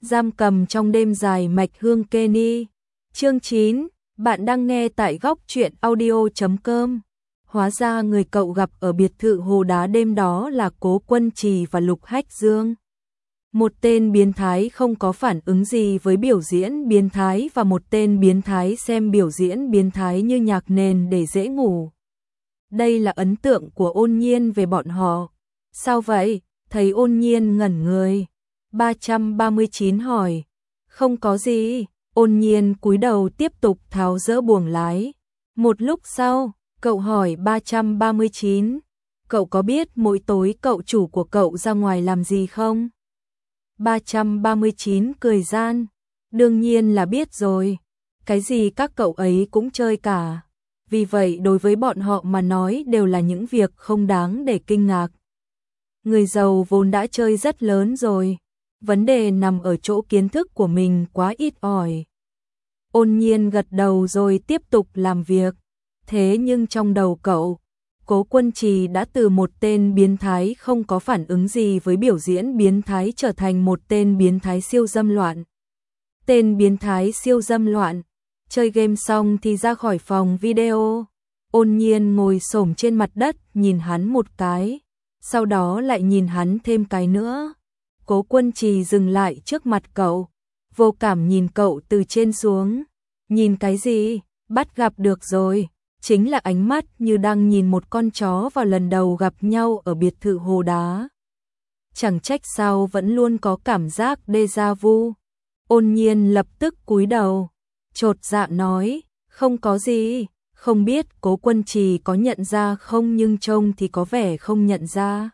Giam cầm trong đêm dài mạch hương Kenny. Chương 9, bạn đang nghe tại góc truyện audio.com. Hóa ra người cậu gặp ở biệt thự Hồ Đá đêm đó là Cố Quân Trì và Lục Hách Dương. Một tên biến thái không có phản ứng gì với biểu diễn biến thái và một tên biến thái xem biểu diễn biến thái như nhạc nền để dễ ngủ. Đây là ấn tượng của Ôn Nhiên về bọn họ. Sao vậy? Thấy Ôn Nhiên ngẩn người. 339 hỏi. Không có gì. Ôn Nhiên cúi đầu tiếp tục tháo dỡ buồng lái. Một lúc sau, cậu hỏi 339. Cậu có biết mỗi tối cậu chủ của cậu ra ngoài làm gì không? 339 cười gian. Đương nhiên là biết rồi. Cái gì các cậu ấy cũng chơi cả. Vì vậy đối với bọn họ mà nói đều là những việc không đáng để kinh ngạc. Người giàu vốn đã chơi rất lớn rồi. Vấn đề nằm ở chỗ kiến thức của mình quá ít ỏi. Ôn Nhiên gật đầu rồi tiếp tục làm việc. Thế nhưng trong đầu cậu, Cố Quân Trì đã từ một tên biến thái không có phản ứng gì với biểu diễn biến thái trở thành một tên biến thái siêu dâm loạn. Tên biến thái siêu dâm loạn, chơi game xong thì ra khỏi phòng video. Ôn Nhiên ngồi xổm trên mặt đất nhìn hắn một cái, sau đó lại nhìn hắn thêm cái nữa. Cố Quân Trì dừng lại trước mặt cậu, vô cảm nhìn cậu từ trên xuống. Nhìn cái gì? Bắt gặp được rồi. Chính là ánh mắt như đang nhìn một con chó vào lần đầu gặp nhau ở biệt thự Hồ Đá. Chẳng trách sao vẫn luôn có cảm giác déjà vu. Ôn Nhiên lập tức cúi đầu, chột dạ nói, không có gì, không biết Cố Quân Trì có nhận ra không nhưng trông thì có vẻ không nhận ra.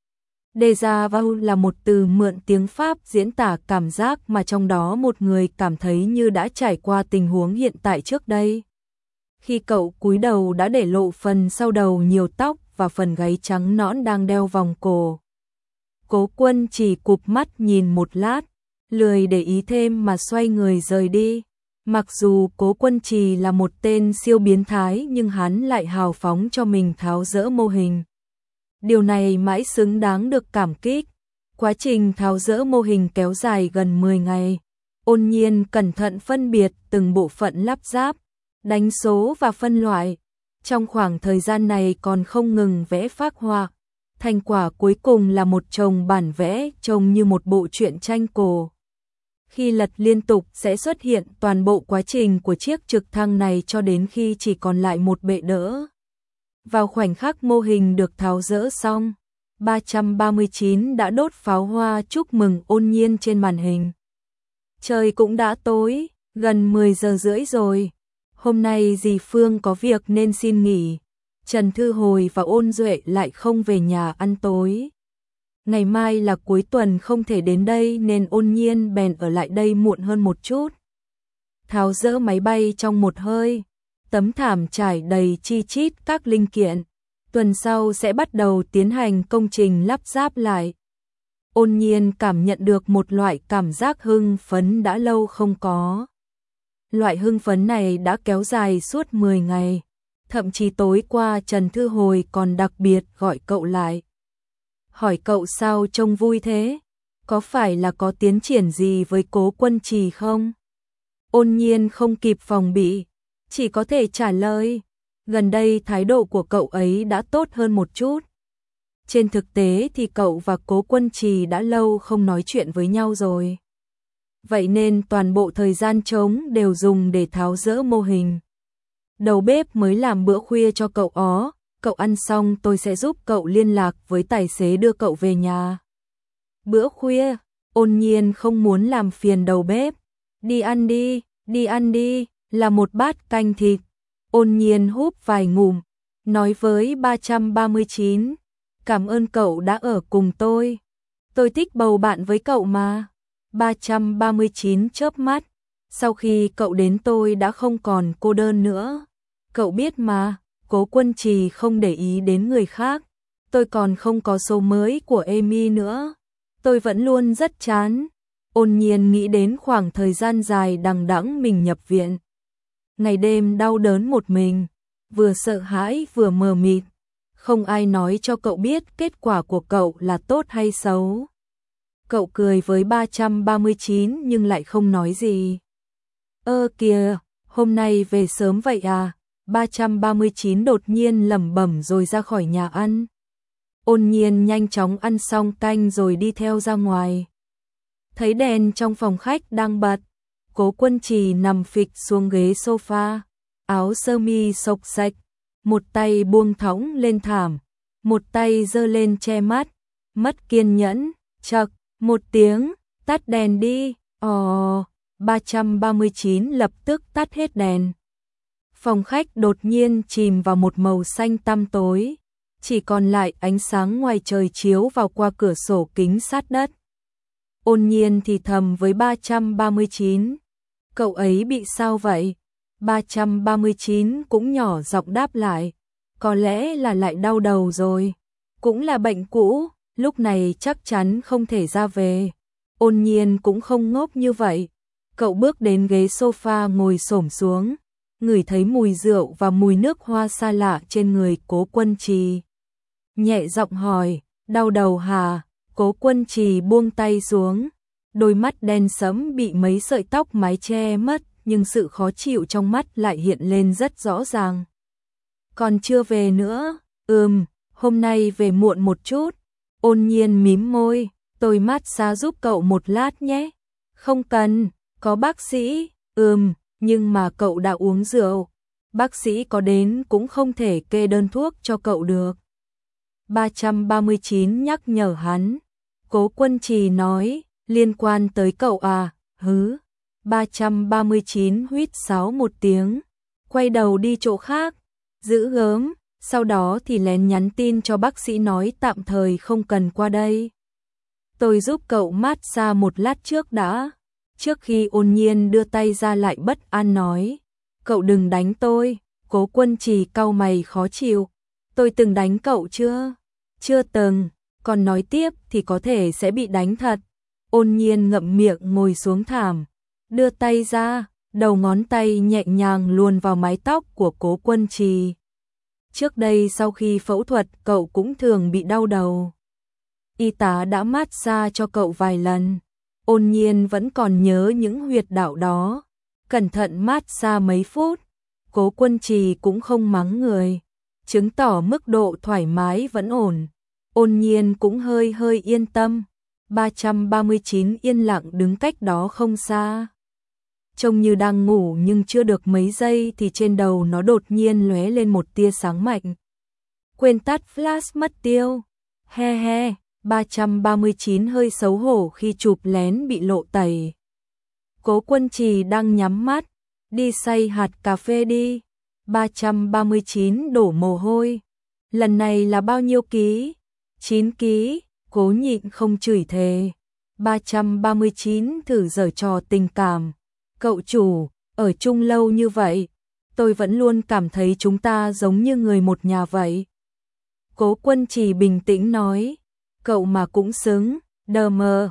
Déjà vu là một từ mượn tiếng Pháp diễn tả cảm giác mà trong đó một người cảm thấy như đã trải qua tình huống hiện tại trước đây. Khi cậu cúi đầu đã để lộ phần sau đầu nhiều tóc và phần gáy trắng nõn đang đeo vòng cổ. Cố Quân chỉ cụp mắt nhìn một lát, lười để ý thêm mà xoay người rời đi. Mặc dù Cố Quân Trì là một tên siêu biến thái nhưng hắn lại hào phóng cho mình tháo dỡ mô hình. Điều này mãi xứng đáng được cảm kích. Quá trình tháo dỡ mô hình kéo dài gần 10 ngày. Ôn Nhiên cẩn thận phân biệt từng bộ phận lắp ráp, đánh số và phân loại. Trong khoảng thời gian này còn không ngừng vẽ phác họa. Thành quả cuối cùng là một chồng bản vẽ trông như một bộ truyện tranh cổ. Khi lật liên tục sẽ xuất hiện toàn bộ quá trình của chiếc trực thăng này cho đến khi chỉ còn lại một bệ đỡ. Vào khoảnh khắc mô hình được tháo dỡ xong, 339 đã đốt pháo hoa chúc mừng Ôn Nhiên trên màn hình. Trời cũng đã tối, gần 10 giờ rưỡi rồi. Hôm nay dì Phương có việc nên xin nghỉ. Trần Thư Hồi và Ôn Duệ lại không về nhà ăn tối. Ngày mai là cuối tuần không thể đến đây nên Ôn Nhiên bèn ở lại đây muộn hơn một chút. Tháo dỡ máy bay trong một hơi. Tấm thảm trải đầy chi chít các linh kiện. Tuần sau sẽ bắt đầu tiến hành công trình lắp ráp lại. Ôn Nhiên cảm nhận được một loại cảm giác hưng phấn đã lâu không có. Loại hưng phấn này đã kéo dài suốt 10 ngày. Thậm chí tối qua Trần Thư Hồi còn đặc biệt gọi cậu lại. Hỏi cậu sao trông vui thế? Có phải là có tiến triển gì với Cố Quân Trì không? Ôn Nhiên không kịp phòng bị, chỉ có thể trả lời. Gần đây thái độ của cậu ấy đã tốt hơn một chút. Trên thực tế thì cậu và Cố Quân Trì đã lâu không nói chuyện với nhau rồi. Vậy nên toàn bộ thời gian trống đều dùng để tháo dỡ mô hình. Đầu bếp mới làm bữa khuya cho cậu ó. Cậu ăn xong tôi sẽ giúp cậu liên lạc với tài xế đưa cậu về nhà. Bữa khuya, Ôn Nhiên không muốn làm phiền đầu bếp. Đi ăn đi, là một bát canh thịt. Ôn Nhiên húp vài ngụm, nói với 339. Cảm ơn cậu đã ở cùng tôi. Tôi thích bầu bạn với cậu mà. 339 chớp mắt. Sau khi cậu đến tôi đã không còn cô đơn nữa. Cậu biết mà, Cố Quân Trì không để ý đến người khác. Tôi còn không có số mới của Amy nữa. Tôi vẫn luôn rất chán. Ôn Nhiên nghĩ đến khoảng thời gian dài đằng đẵng mình nhập viện. Ngày đêm đau đớn một mình, vừa sợ hãi vừa mờ mịt. Không ai nói cho cậu biết kết quả của cậu là tốt hay xấu. Cậu cười với 339 nhưng lại không nói gì. Ơ kìa, hôm nay về sớm vậy à? 339 đột nhiên lẩm bẩm rồi ra khỏi nhà ăn. Ôn Nhiên nhanh chóng ăn xong canh rồi đi theo ra ngoài. Thấy đèn trong phòng khách đang bật, Cố Quân Trì nằm phịch xuống ghế sofa, áo sơ mi xộc xạch, một tay buông thõng lên thảm, một tay giơ lên che mắt, mất kiên nhẫn, chậc, một tiếng, tắt đèn đi. 339 lập tức tắt hết đèn. Phòng khách đột nhiên chìm vào một màu xanh tăm tối, chỉ còn lại ánh sáng ngoài trời chiếu vào qua cửa sổ kính sát đất. Ôn Nhiên thì thầm với 339, cậu ấy bị sao vậy? 339 cũng nhỏ giọng đáp lại, có lẽ là lại đau đầu rồi, cũng là bệnh cũ, lúc này chắc chắn không thể ra về. Ôn Nhiên cũng không ngốc như vậy, cậu bước đến ghế sofa ngồi xổm xuống, ngửi thấy mùi rượu và mùi nước hoa xa lạ trên người Cố Quân Trì. Nhẹ giọng hỏi, đau đầu hả? Cố Quân Trì buông tay xuống, đôi mắt đen sẫm bị mấy sợi tóc mái che mất, nhưng sự khó chịu trong mắt lại hiện lên rất rõ ràng. Còn chưa về nữa? Hôm nay về muộn một chút. Ôn Nhiên mím môi, tôi massage giúp cậu một lát nhé. Không cần, có bác sĩ. Nhưng mà cậu đã uống rượu, bác sĩ có đến cũng không thể kê đơn thuốc cho cậu được. 339 nhắc nhở hắn. Cố Quân Trì nói, liên quan tới cậu à? 339 huýt sáo một tiếng, quay đầu đi chỗ khác, giữ gớm, sau đó thì lén nhắn tin cho bác sĩ nói tạm thời không cần qua đây. Tôi giúp cậu massage một lát trước đã. Trước khi Ôn Nhiên đưa tay ra lại bất an nói, cậu đừng đánh tôi. Cố Quân Trì cau mày khó chịu, tôi từng đánh cậu chưa? Chưa từng, còn nói tiếp thì có thể sẽ bị đánh thật. Ôn Nhiên ngậm miệng ngồi xuống thảm, đưa tay ra, đầu ngón tay nhẹ nhàng luồn vào mái tóc của Cố Quân Trì. Trước đây sau khi phẫu thuật cậu cũng thường bị đau đầu. Y tá đã massage cho cậu vài lần. Ôn Nhiên vẫn còn nhớ những huyệt đạo đó, cẩn thận massage mấy phút. Cố Quân Trì cũng không mắng người, chứng tỏ mức độ thoải mái vẫn ổn. Ôn Nhiên cũng hơi yên tâm. 339 yên lặng đứng cách đó không xa, trông như đang ngủ nhưng chưa được mấy giây thì trên đầu nó đột nhiên lóe lên một tia sáng mạnh. Quên tắt flash mất tiêu. He he. 339 hơi xấu hổ khi chụp lén bị lộ tẩy. Cố Quân Trì đang nhắm mắt, đi xay hạt cà phê đi. 339 đổ mồ hôi. Lần này là bao nhiêu ký? 9 ký. Cố nhịn không chửi thề. 339 thử giở trò tình cảm. Cậu chủ, ở chung lâu như vậy, tôi vẫn luôn cảm thấy chúng ta giống như người một nhà vậy. Cố Quân Trì bình tĩnh nói, cậu mà cũng xứng. Đờ mờ.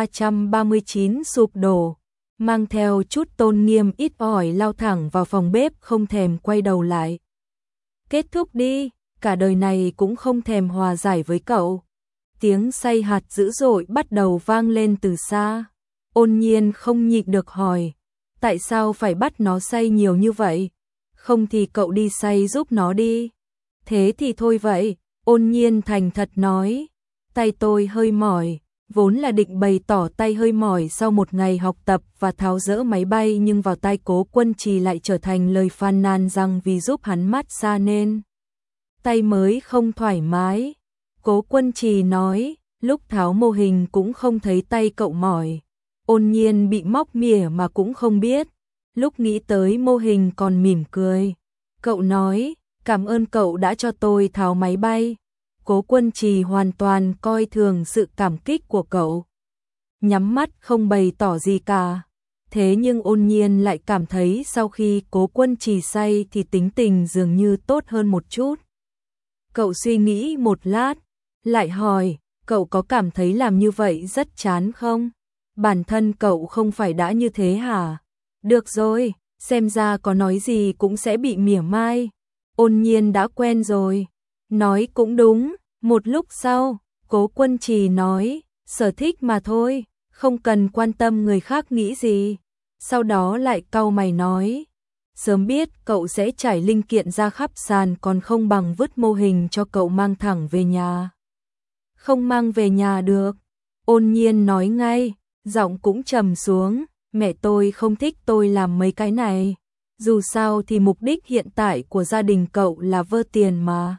339 sụp đổ, mang theo chút tôn nghiêm ít ỏi lao thẳng vào phòng bếp không thèm quay đầu lại. Kết thúc đi, cả đời này cũng không thèm hòa giải với cậu. Tiếng xay hạt dữ dội bắt đầu vang lên từ xa. Ôn Nhiên không nhịn được hỏi, tại sao phải bắt nó xay nhiều như vậy? Không thì cậu đi xay giúp nó đi. Thế thì thôi vậy. Ôn Nhiên thành thật nói, tay tôi hơi mỏi, vốn là định bày tỏ tay hơi mỏi sau một ngày học tập và tháo dỡ máy bay, nhưng vào tai Cố Quân Trì lại trở thành lời phàn nàn rằng vì giúp hắn massage nên tay mới không thoải mái. Cố Quân Trì nói, lúc tháo mô hình cũng không thấy tay cậu mỏi. Ôn Nhiên bị móc mỉa mà cũng không biết. Lúc nghĩ tới mô hình còn mỉm cười. Cậu nói, cảm ơn cậu đã cho tôi tháo máy bay. Cố Quân Trì hoàn toàn coi thường sự cảm kích của cậu, nhắm mắt không bày tỏ gì cả. Thế nhưng Ôn Nhiên lại cảm thấy sau khi Cố Quân Trì say thì tính tình dường như tốt hơn một chút. Cậu suy nghĩ một lát, lại hỏi, cậu có cảm thấy làm như vậy rất chán không? Bản thân cậu không phải đã như thế hả? Được rồi, xem ra có nói gì cũng sẽ bị mỉa mai. Ôn Nhiên đã quen rồi. Nói cũng đúng. Một lúc sau, Cố Quân Trì nói, sở thích mà thôi, không cần quan tâm người khác nghĩ gì. Sau đó lại cau mày nói, sớm biết cậu sẽ trải linh kiện ra khắp sàn còn không bằng vứt mô hình cho cậu mang thẳng về nhà. Không mang về nhà được, Ôn Nhiên nói ngay, giọng cũng trầm xuống, mẹ tôi không thích tôi làm mấy cái này. Dù sao thì mục đích hiện tại của gia đình cậu là vơ tiền mà.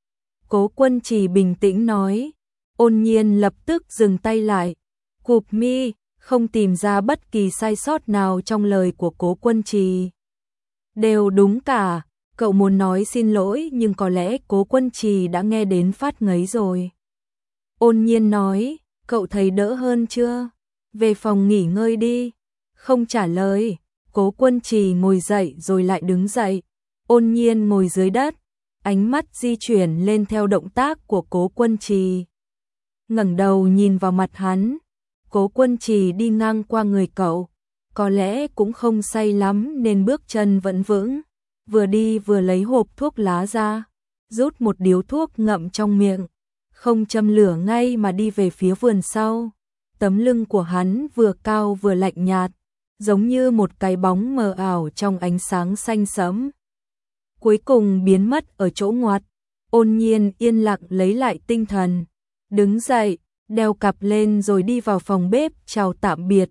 Cố Quân Trì bình tĩnh nói. Ôn Nhiên lập tức dừng tay lại, cụp mi, không tìm ra bất kỳ sai sót nào trong lời của Cố Quân Trì. Đều đúng cả, cậu muốn nói xin lỗi nhưng có lẽ Cố Quân Trì đã nghe đến phát ngấy rồi. Ôn Nhiên nói, cậu thấy đỡ hơn chưa? Về phòng nghỉ ngơi đi. Không trả lời, Cố Quân Trì ngồi dậy rồi lại đứng dậy. Ôn Nhiên ngồi dưới đất, ánh mắt di chuyển lên theo động tác của Cố Quân Trì. Ngẩng đầu nhìn vào mặt hắn, Cố Quân Trì đi ngang qua người cậu, có lẽ cũng không say lắm nên bước chân vẫn vững, vừa đi vừa lấy hộp thuốc lá ra, rút một điếu thuốc ngậm trong miệng, không châm lửa ngay mà đi về phía vườn sau. Tấm lưng của hắn vừa cao vừa lạnh nhạt, giống như một cái bóng mờ ảo trong ánh sáng xanh sẫm. Cuối cùng biến mất ở chỗ ngoặt. Ôn Nhiên yên lặng lấy lại tinh thần, đứng dậy, đeo cặp lên rồi đi vào phòng bếp chào tạm biệt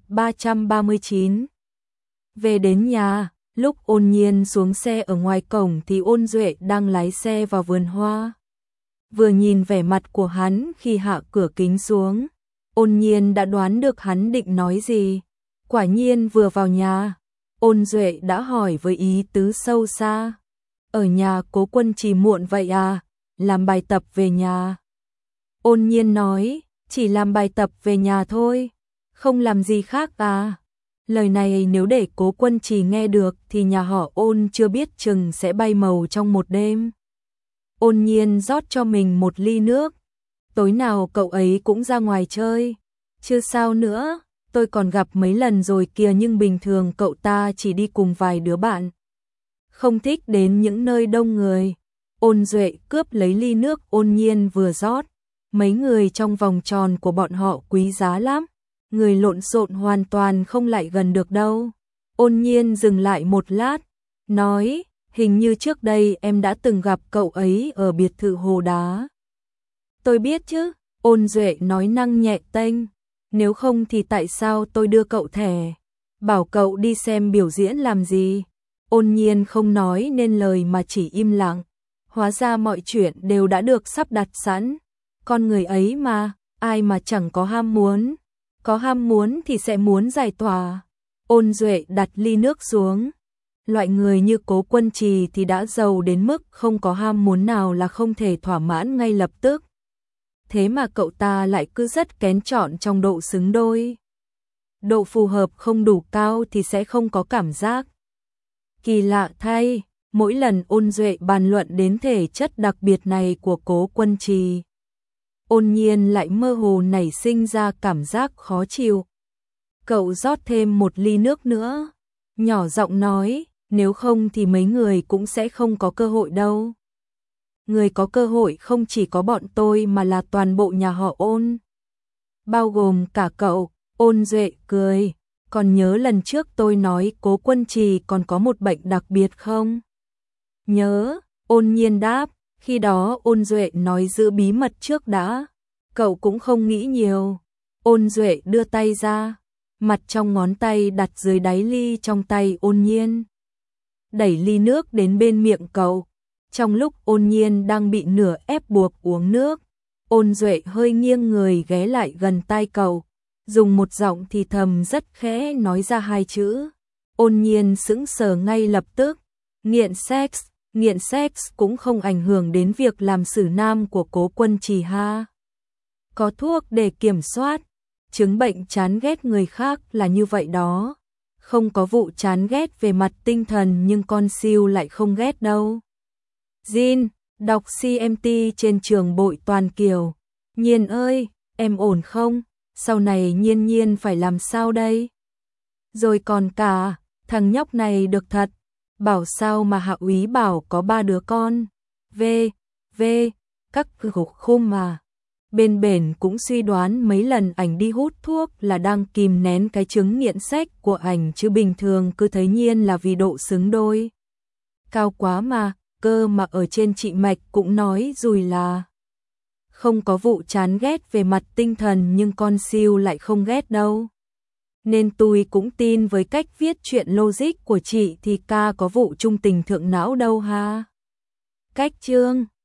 339. Về đến nhà, lúc Ôn Nhiên xuống xe ở ngoài cổng thì Ôn Duệ đang lái xe vào vườn hoa. Vừa nhìn vẻ mặt của hắn khi hạ cửa kính xuống, Ôn Nhiên đã đoán được hắn định nói gì. Quả nhiên vừa vào nhà, Ôn Duệ đã hỏi với ý tứ sâu xa. Ở nhà Cố Quân Trì muộn vậy à, làm bài tập về nhà. Ôn Nhiên nói, chỉ làm bài tập về nhà thôi, không làm gì khác à. Lời này nếu để Cố Quân Trì nghe được thì nhà họ Ôn chưa biết chừng sẽ bay màu trong một đêm. Ôn Nhiên rót cho mình một ly nước. Tối nào cậu ấy cũng ra ngoài chơi. Chứ sao nữa, tôi còn gặp mấy lần rồi kìa, nhưng bình thường cậu ta chỉ đi cùng vài đứa bạn. Không thích đến những nơi đông người. Ôn Duệ cướp lấy ly nước Ôn Nhiên vừa rót. Mấy người trong vòng tròn của bọn họ quý giá lắm. Người lộn xộn hoàn toàn không lại gần được đâu. Ôn Nhiên dừng lại một lát, nói, hình như trước đây em đã từng gặp cậu ấy ở biệt thự Hồ Đá. Tôi biết chứ, Ôn Duệ nói năng nhẹ tênh, nếu không thì tại sao tôi đưa cậu thẻ, bảo cậu đi xem biểu diễn làm gì. Ôn Nhiên không nói nên lời mà chỉ im lặng, hóa ra mọi chuyện đều đã được sắp đặt sẵn. Con người ấy mà, ai mà chẳng có ham muốn, có ham muốn thì sẽ muốn giải tỏa. Ôn Duệ đặt ly nước xuống. Loại người như Cố Quân Trì thì đã giàu đến mức không có ham muốn nào là không thể thỏa mãn ngay lập tức. Thế mà cậu ta lại cứ rất kén chọn trong độ xứng đôi. Độ phù hợp không đủ cao thì sẽ không có cảm giác. Kỳ lạ thay, mỗi lần Ôn Duệ bàn luận đến thể chất đặc biệt này của Cố Quân Trì, Ôn Nhiên lại mơ hồ nảy sinh ra cảm giác khó chịu. Cậu rót thêm một ly nước nữa, nhỏ giọng nói, nếu không thì mấy người cũng sẽ không có cơ hội đâu. Người có cơ hội không chỉ có bọn tôi mà là toàn bộ nhà họ Ôn. Bao gồm cả cậu. Ôn Duệ cười, còn nhớ lần trước tôi nói Cố Quân Trì còn có một bệnh đặc biệt không? Nhớ, Ôn Nhiên đáp, khi đó Ôn Duệ nói giữ bí mật trước đã. Cậu cũng không nghĩ nhiều. Ôn Duệ đưa tay ra, mặt trong ngón tay đặt dưới đáy ly trong tay Ôn Nhiên. Đẩy ly nước đến bên miệng cậu. Trong lúc Ôn Nhiên đang bị nửa ép buộc uống nước, Ôn Duệ hơi nghiêng người ghé lại gần tai cậu, dùng một giọng thì thầm rất khẽ nói ra hai chữ. Ôn Nhiên sững sờ ngay lập tức. Nghiện sex cũng không ảnh hưởng đến việc làm xử nam của Cố Quân Trì ha. Có thuốc để kiểm soát. Chứng bệnh chán ghét người khác là như vậy đó. Không có vụ chán ghét về mặt tinh thần nhưng con siêu lại không ghét đâu. Jin, đọc CMT trên trường Bội Toàn Kiều. Nhiên ơi, em ổn không? Sau này Nhiên Nhiên phải làm sao đây? Rồi còn cả, thằng nhóc này được thật. Bảo sao mà Hạ úy bảo có 3 đứa con. Các khung mà. Bên bển cũng suy đoán mấy lần ảnh đi hút thuốc là đang kìm nén cái chứng nghiện sách của ảnh chứ bình thường cứ thấy Nhiên là vì độ xứng đôi. Cao quá mà, cơ mà ở trên chị Mạch cũng nói rồi là không có vụ chán ghét về mặt tinh thần nhưng con siêu lại không ghét đâu. Nên tôi cũng tin với cách viết chuyện logic của chị thì ca có vụ trung tình thượng não đâu ha. Cách chương